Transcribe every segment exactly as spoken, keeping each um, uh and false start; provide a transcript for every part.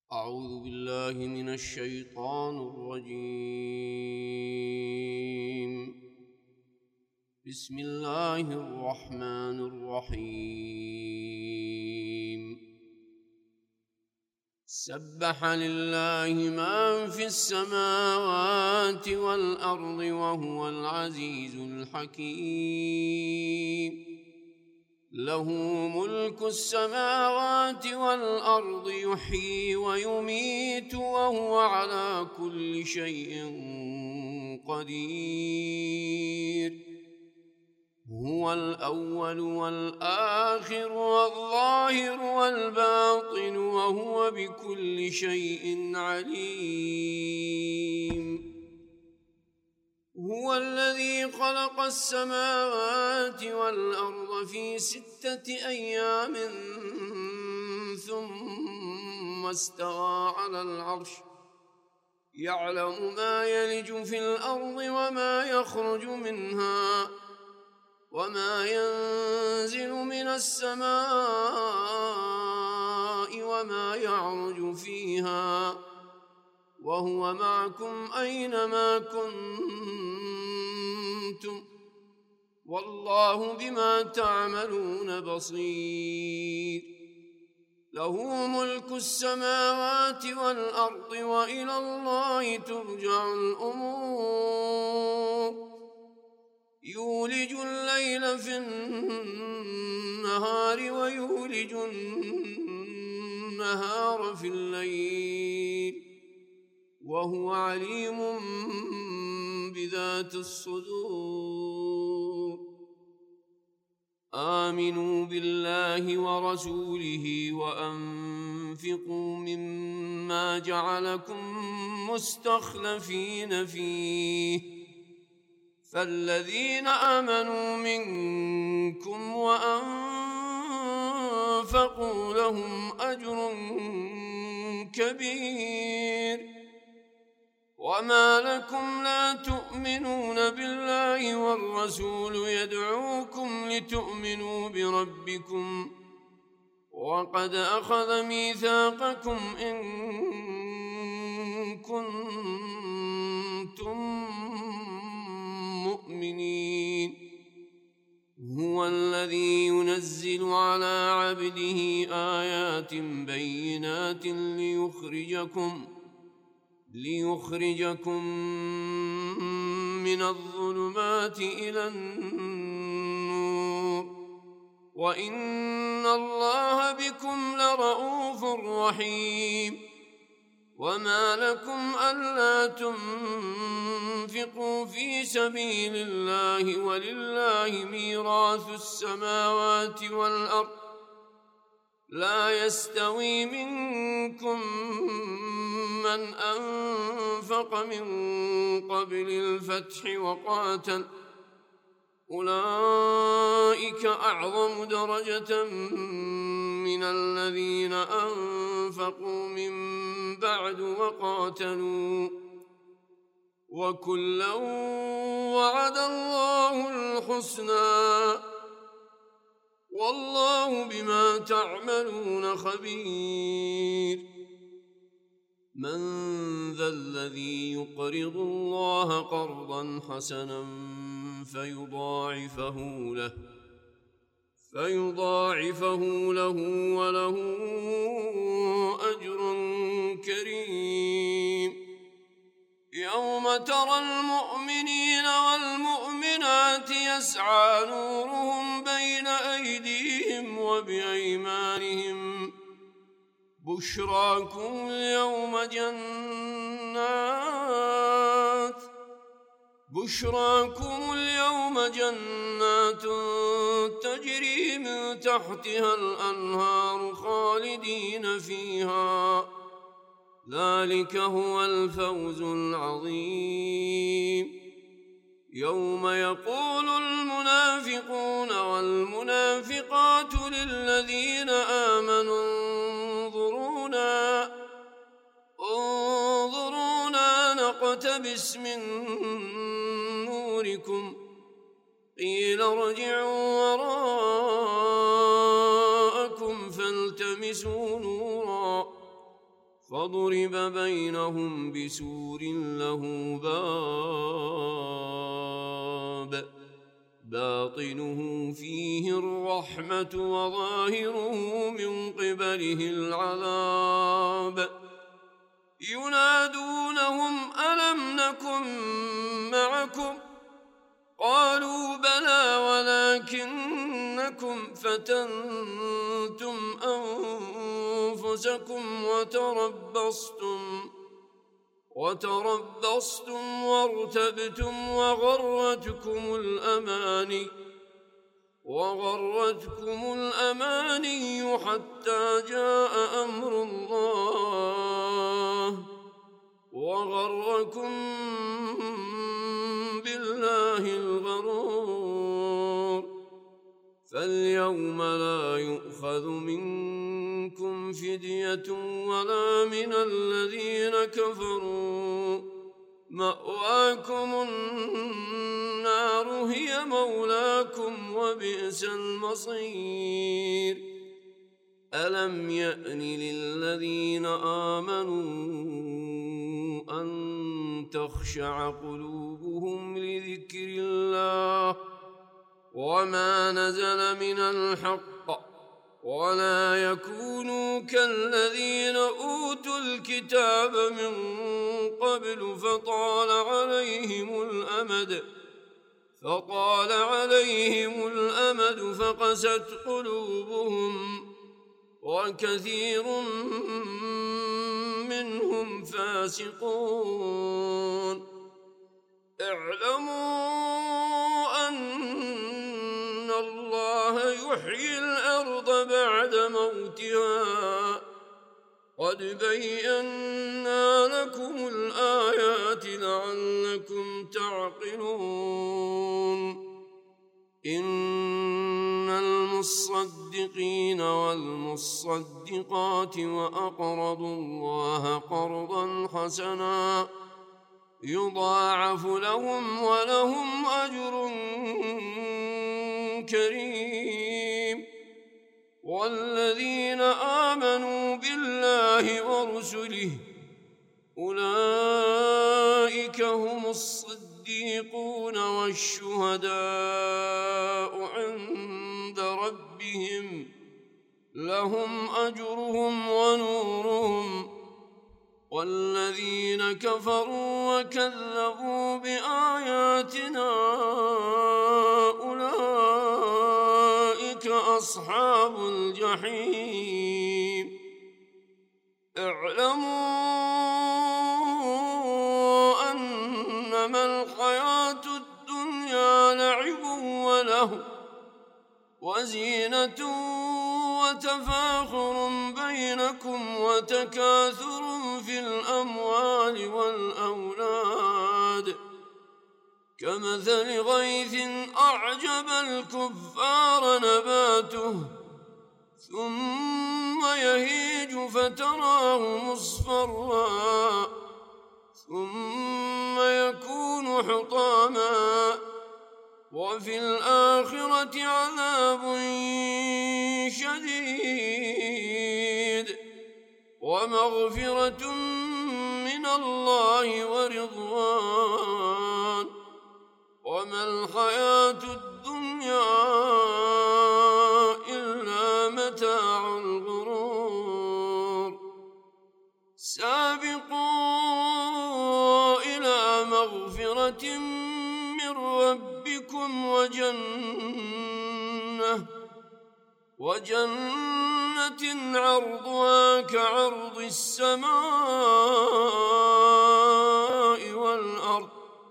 أعوذ بالله من الشيطان الرجيم. بسم الله الرحمن الرحيم. سبح لله ما في السماوات والأرض وهو العزيز الحكيم. له ملك السماوات والأرض يحيي ويميت وهو على كل شيء قدير. هو الأول والآخر والظاهر والباطن وهو بكل شيء عليم. هو الذي خلق السماوات والأرض في ستة أيام ثم استوى على العرش يعلم ما يلج في الأرض وما يخرج منها وما ينزل من السماء وما يعرج فيها وهو معكم أينما كنتم والله بما تعملون بصير. له ملك السماوات والأرض وإلى الله ترجع الأمور. يولج الليل في النهار ويولج النهار في الليل وهو عليم بذات الصدور. آمنوا بالله ورسوله وأنفقوا مما جعلكم مستخلفين فيه فالذين آمنوا منكم وأنفقوا لهم أجر كبير. وما لكم لا تؤمنون بالله والرسول يدعوكم لتؤمنوا بربكم وقد أخذ ميثاقكم إن كنتم مؤمنين. هو الذي ينزل على عبده آيات بينات ليخرجكم ليخرجكم من الظلمات إلى النور وإن الله بكم لرؤوف رحيم. وما لكم ألا تنفقوا في سبيل الله ولله ميراث السماوات والأرض لا يستوي منكم من أنفق من قبل الفتح وقاتل أولئك أعظم درجة من الذين أنفقوا من بعد وقاتلوا وكلا وعد الله الحسنى والله بما تعملون خبير. من ذا الذي يقرض الله قرضا حسنا فيضاعفه له فيضاعفه له وله أجر كريم. يوم ترى المؤمنين والمؤمنات يسعى نورهم بين أيديهم وبأيمانهم بشراكم اليوم جنات بشراكم اليوم جنات تجري من تحتها الأنهار خالدين فيها ذلك هو الفوز العظيم. يوم يقول المنافقون والمنافقات للذين آمنوا انظرونا انظرونا نقتبس من نوركم قيل ارجعوا وراءكم فالتمسوا نورا فضرب بينهم بسور له باب باطنه فيه الرحمة وظاهره من قبله العذاب ينادونهم ألم نكن معكم قالوا بلى ولكنكم فتنتم أنفسكم وتربصتم وتربصتم وارتبتم وغرتكم الأماني وغرتكم الأماني حتى جاء أمر الله وغركم بالله الغرور فاليوم لا يؤخذ منكم فدية ولا من الذين كفروا مأواكم النار هي مولاكم وبئس المصير ألم يأن للذين آمنوا أن تخشع قلوبهم لذكر الله وما نزل من الحق ولا يكونوا كالذين أوتوا الكتاب من قبل فطال عليهم الأمد فطال عليهم الأمد فقست قلوبهم وكثير منهم فاسقون اعلموا أن الله يحيي الأرض بعد موتها قد بينا لكم الآيات لعلكم تعقلون إن المصدقين والمصدقات وأقرضوا الله قرضا حسنا يضاعف لهم ولهم أجر كريم والذين آمنوا بالله ورسله أولئك هم الصديقون والشهداء عند ربهم لهم أجرهم ونورهم والذين كفروا وكذبوا بآياتنا أولئك أصحاب الجحيم اعلموا أنما الحياة الدنيا لعب وله وزينة وتفاخر بينكم وتكاثر في الأموال والأولاد كمثل غيث أعجب الكفار نباته ثم يهيج فتراه مصفرا ثم يكون حطاما وفي الآخرة عذاب شديد ومغفرة من الله ورضوان وما الحياة الدنيا إلا متاع الغرور سابقوا إلى مغفرة من ربكم وجنة وجنة عرضها كعرض السماء والأرض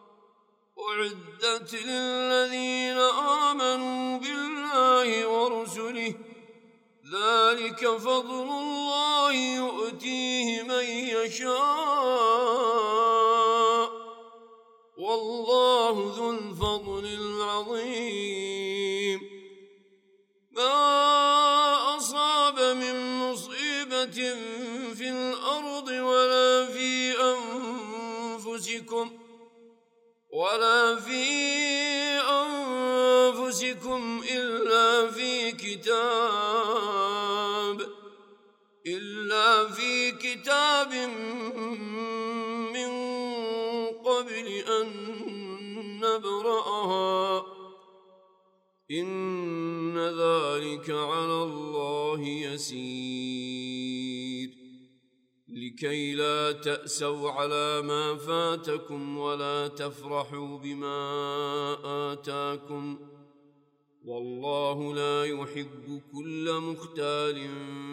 أعدت للذين آمنوا بالله ورسله ذلك فضل الله يؤتيه من يشاء والله ذو الفضل العظيم ما أصاب من مصيبة في الأرض ولا في أنفسكم ولا في أنفسكم إلا في كتاب إلا إلا في كتاب من قبل أن نبرأها إن ذلك على الله يسير لكي لا تأسوا على ما فاتكم ولا تفرحوا بما آتاكم والله لا يحب كل مختال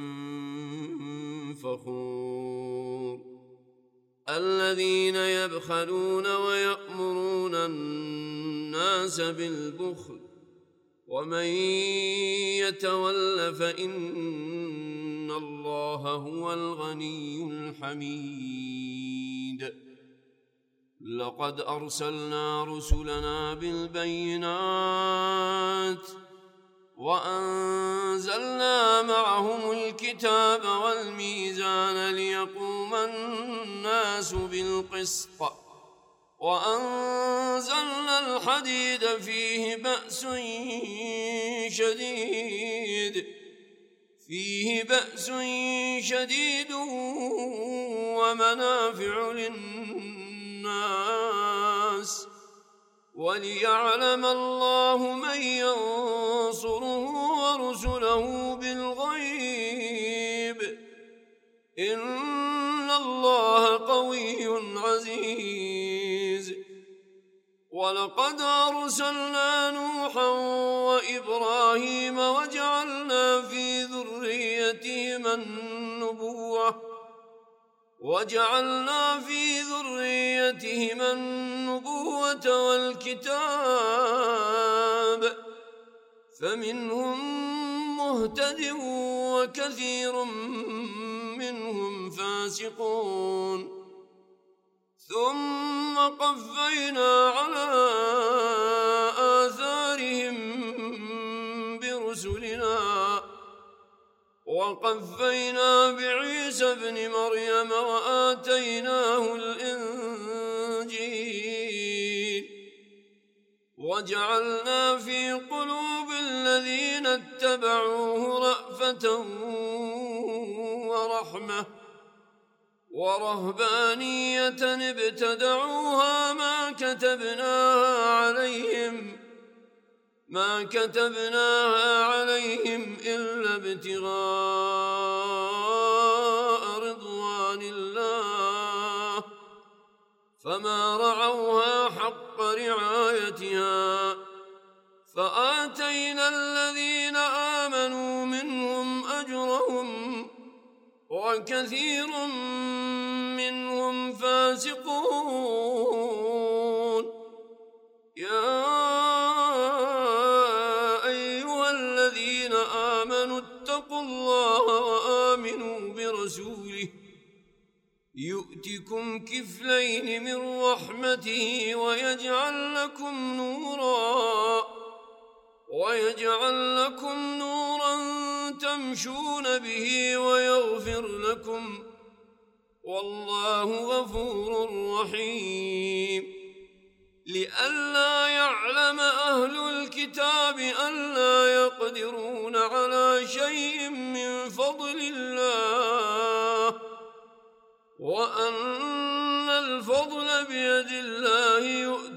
فخور الذين يبخلون ويأمرون الناس بالبخل ومن يتول فإن الله هو الغني الحميد لقد أرسلنا رسلنا بالبينات وأنزلنا معهم الكتاب والميزان ليقوم الناس بالقسط وأنزلنا الحديد فيه بأس شديد فيه بأس شديد ومنافع للناس وليعلم الله من ينصره ورسله بالغيب إن الله قوي عزيز ولقد أرسلنا نوحا وإبراهيم وجعلنا في ذريتهما النبوة وجعلنا في ذريتهما النبوة والكتاب فمنهم مهتد وكثير منهم فاسقون ثم قفينا على آثارهم برسلنا وقفينا بعيسى ابن مريم وآتيناه الإنجيل وجعلنا في قلوب الذين اتبعوه رأفة ورحمة ورهبانية ابتدعوها ما كتبناها عليهم ما كتبناها عليهم إلا ابتغاء رضوان الله فما رعوها حق رعايتها فآتينا الذين آمنوا منهم أجرهم وكثير منهم فاسقون يا أيها الذين آمنوا اتقوا الله وآمنوا برسوله يؤتكم كفلين من رحمته ويجعل لكم نورا ويجعل لكم نورا تمشون به ويغفر لكم والله غفور رحيم لئلا يعلم أهل الكتاب ألا يقدرون على شيء من فضل الله وأن الفضل بيد الله يؤتي